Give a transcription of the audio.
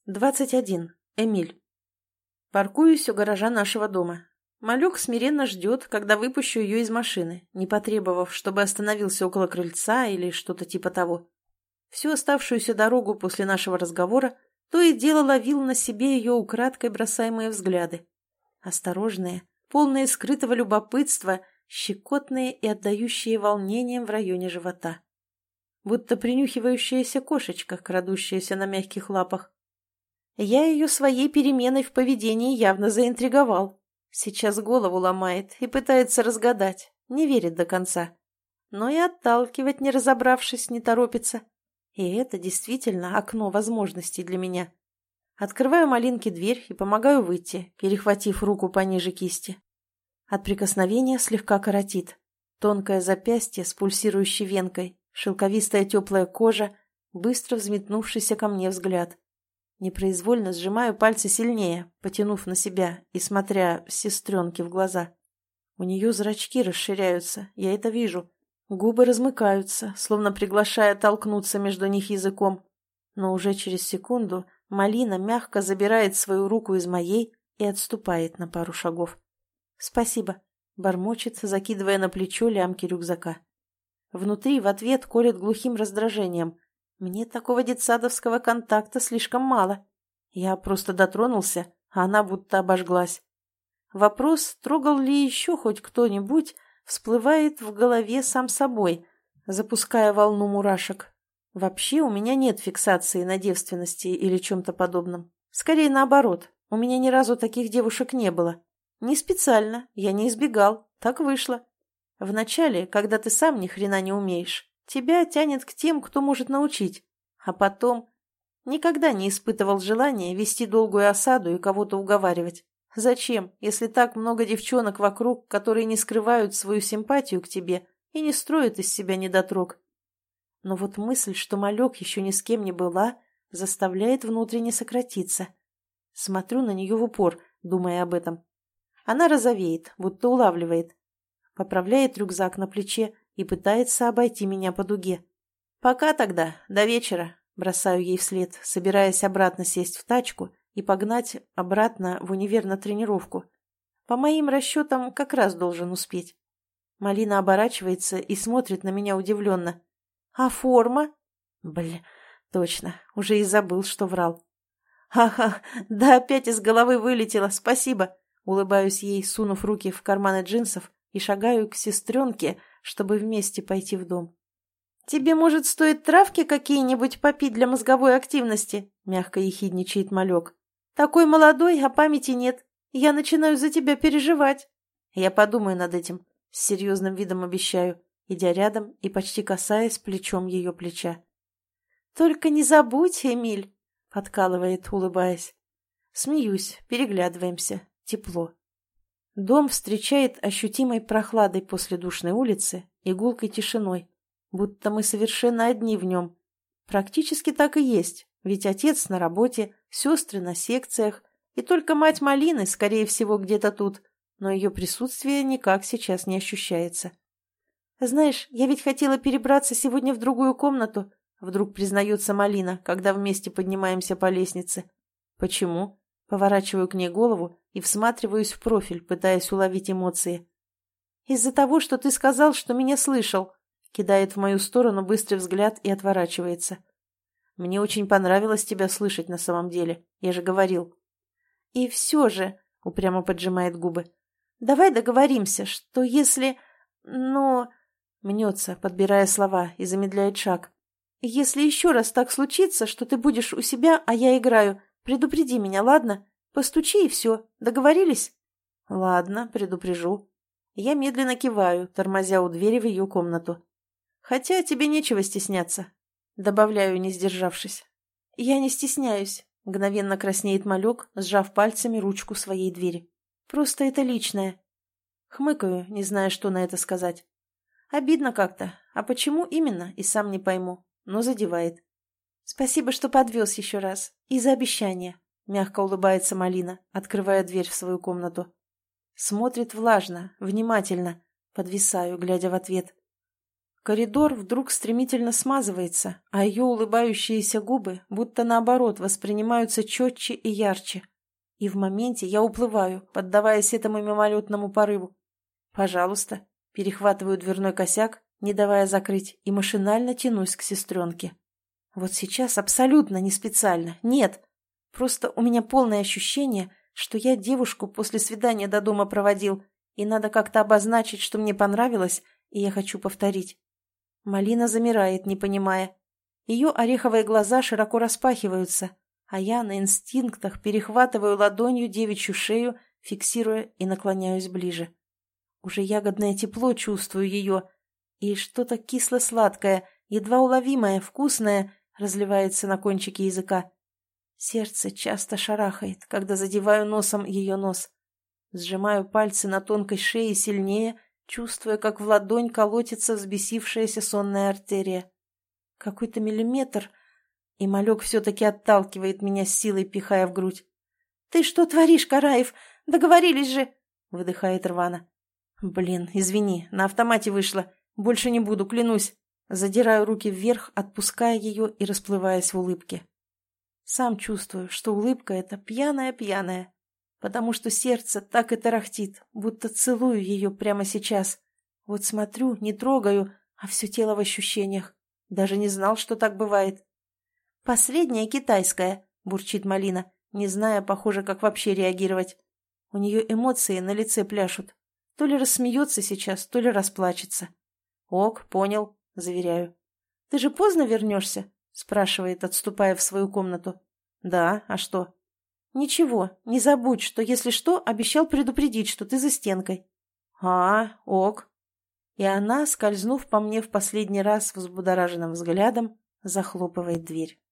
21. Эмиль. Паркуюсь у гаража нашего дома. Малек смиренно ждет, когда выпущу ее из машины, не потребовав, чтобы остановился около крыльца или что-то типа того. Всю оставшуюся дорогу после нашего разговора то и дело ловил на себе ее украдкой бросаемые взгляды. Осторожные, полные скрытого любопытства, щекотные и отдающие волнением в районе живота. Будто принюхивающаяся кошечка, крадущаяся на мягких лапах. Я ее своей переменой в поведении явно заинтриговал. Сейчас голову ломает и пытается разгадать, не верит до конца. Но и отталкивать, не разобравшись, не торопится. И это действительно окно возможностей для меня. Открываю Малинке дверь и помогаю выйти, перехватив руку пониже кисти. От прикосновения слегка коротит. Тонкое запястье с пульсирующей венкой, шелковистая теплая кожа, быстро взметнувшийся ко мне взгляд. Непроизвольно сжимаю пальцы сильнее, потянув на себя и смотря сестренке в глаза. У нее зрачки расширяются, я это вижу. Губы размыкаются, словно приглашая толкнуться между них языком. Но уже через секунду Малина мягко забирает свою руку из моей и отступает на пару шагов. «Спасибо», — бормочет, закидывая на плечо лямки рюкзака. Внутри в ответ колет глухим раздражением. Мне такого детсадовского контакта слишком мало. Я просто дотронулся, а она будто обожглась. Вопрос, трогал ли еще хоть кто-нибудь, всплывает в голове сам собой, запуская волну мурашек. Вообще у меня нет фиксации на девственности или чем-то подобном. Скорее наоборот, у меня ни разу таких девушек не было. Не специально, я не избегал, так вышло. Вначале, когда ты сам ни хрена не умеешь, тебя тянет к тем, кто может научить. А потом... Никогда не испытывал желания вести долгую осаду и кого-то уговаривать. Зачем, если так много девчонок вокруг, которые не скрывают свою симпатию к тебе и не строят из себя недотрог? Но вот мысль, что Малек еще ни с кем не была, заставляет внутренне сократиться. Смотрю на нее в упор, думая об этом. Она розовеет, будто улавливает. Поправляет рюкзак на плече и пытается обойти меня по дуге. «Пока тогда, до вечера», — бросаю ей вслед, собираясь обратно сесть в тачку и погнать обратно в универ на тренировку. По моим расчетам, как раз должен успеть. Малина оборачивается и смотрит на меня удивленно. «А форма?» «Бля, точно, уже и забыл, что врал». «Ага, да опять из головы вылетело, спасибо», — улыбаюсь ей, сунув руки в карманы джинсов, и шагаю к сестренке, чтобы вместе пойти в дом. «Тебе, может, стоит травки какие-нибудь попить для мозговой активности?» — мягко ехидничает Малек. «Такой молодой, а памяти нет. Я начинаю за тебя переживать». «Я подумаю над этим», — с серьезным видом обещаю, идя рядом и почти касаясь плечом ее плеча. «Только не забудь, Эмиль», — подкалывает, улыбаясь. Смеюсь, переглядываемся. Тепло. Дом встречает ощутимой прохладой после душной улицы и гулкой тишиной, будто мы совершенно одни в нем. Практически так и есть, ведь отец на работе, сестры на секциях, и только мать Малины, скорее всего, где-то тут, но ее присутствие никак сейчас не ощущается. «Знаешь, я ведь хотела перебраться сегодня в другую комнату», вдруг признается Малина, когда вместе поднимаемся по лестнице. «Почему?» Поворачиваю к ней голову и всматриваюсь в профиль, пытаясь уловить эмоции. «Из-за того, что ты сказал, что меня слышал», кидает в мою сторону быстрый взгляд и отворачивается. «Мне очень понравилось тебя слышать на самом деле, я же говорил». «И все же», упрямо поджимает губы, «давай договоримся, что если... но...» мнется, подбирая слова, и замедляет шаг. «Если еще раз так случится, что ты будешь у себя, а я играю, предупреди меня, ладно? Постучи и все. Договорились?» «Ладно, предупрежу». Я медленно киваю, тормозя у двери в ее комнату. «Хотя тебе нечего стесняться», — добавляю, не сдержавшись. «Я не стесняюсь», — мгновенно краснеет Малек, сжав пальцами ручку своей двери. «Просто это личное». Хмыкаю, не зная, что на это сказать. Обидно как-то, а почему именно, и сам не пойму, но задевает. «Спасибо, что подвез еще раз. И за обещание», — мягко улыбается Малина, открывая дверь в свою комнату. Смотрит влажно, внимательно. Подвисаю, глядя в ответ. Коридор вдруг стремительно смазывается, а ее улыбающиеся губы будто наоборот воспринимаются четче и ярче. И в моменте я уплываю, поддаваясь этому мимолетному порыву. «Пожалуйста», перехватываю дверной косяк, не давая закрыть, и машинально тянусь к сестренке. Вот сейчас абсолютно не специально, нет. Просто у меня полное ощущение, что я девушку после свидания до дома проводил, и надо как-то обозначить, что мне понравилось, и я хочу повторить. Малина замирает, не понимая. Ее ореховые глаза широко распахиваются, а я на инстинктах перехватываю ладонью девичью шею, фиксируя и наклоняюсь ближе. Уже ягодное тепло чувствую ее, и что-то кисло-сладкое, едва уловимое, вкусное разливается на кончике языка. Сердце часто шарахает, когда задеваю носом ее нос. Сжимаю пальцы на тонкой шее сильнее, чувствуя, как в ладонь колотится взбесившаяся сонная артерия. Какой-то миллиметр, и малек все-таки отталкивает меня с силой, пихая в грудь. «Ты что творишь, Караев? Договорились же!» — выдыхает рвано. «Блин, извини, на автомате вышло. Больше не буду, клянусь». Задираю руки вверх, отпуская ее и расплываясь в улыбке. Сам чувствую, что улыбка эта пьяная-пьяная, потому что сердце так и тарахтит, будто целую ее прямо сейчас. Вот смотрю, не трогаю, а все тело в ощущениях. Даже не знал, что так бывает. «Последняя китайская», — бурчит Малина, не зная, похоже, как вообще реагировать. У нее эмоции на лице пляшут. То ли рассмеется сейчас, то ли расплачется. «Ок, понял», — заверяю. «Ты же поздно вернешься?» — спрашивает, отступая в свою комнату. «Да, а что?» «Ничего, не забудь, что, если что, обещал предупредить, что ты за стенкой». Ок». И она, скользнув по мне в последний раз взбудораженным взглядом, захлопывает дверь.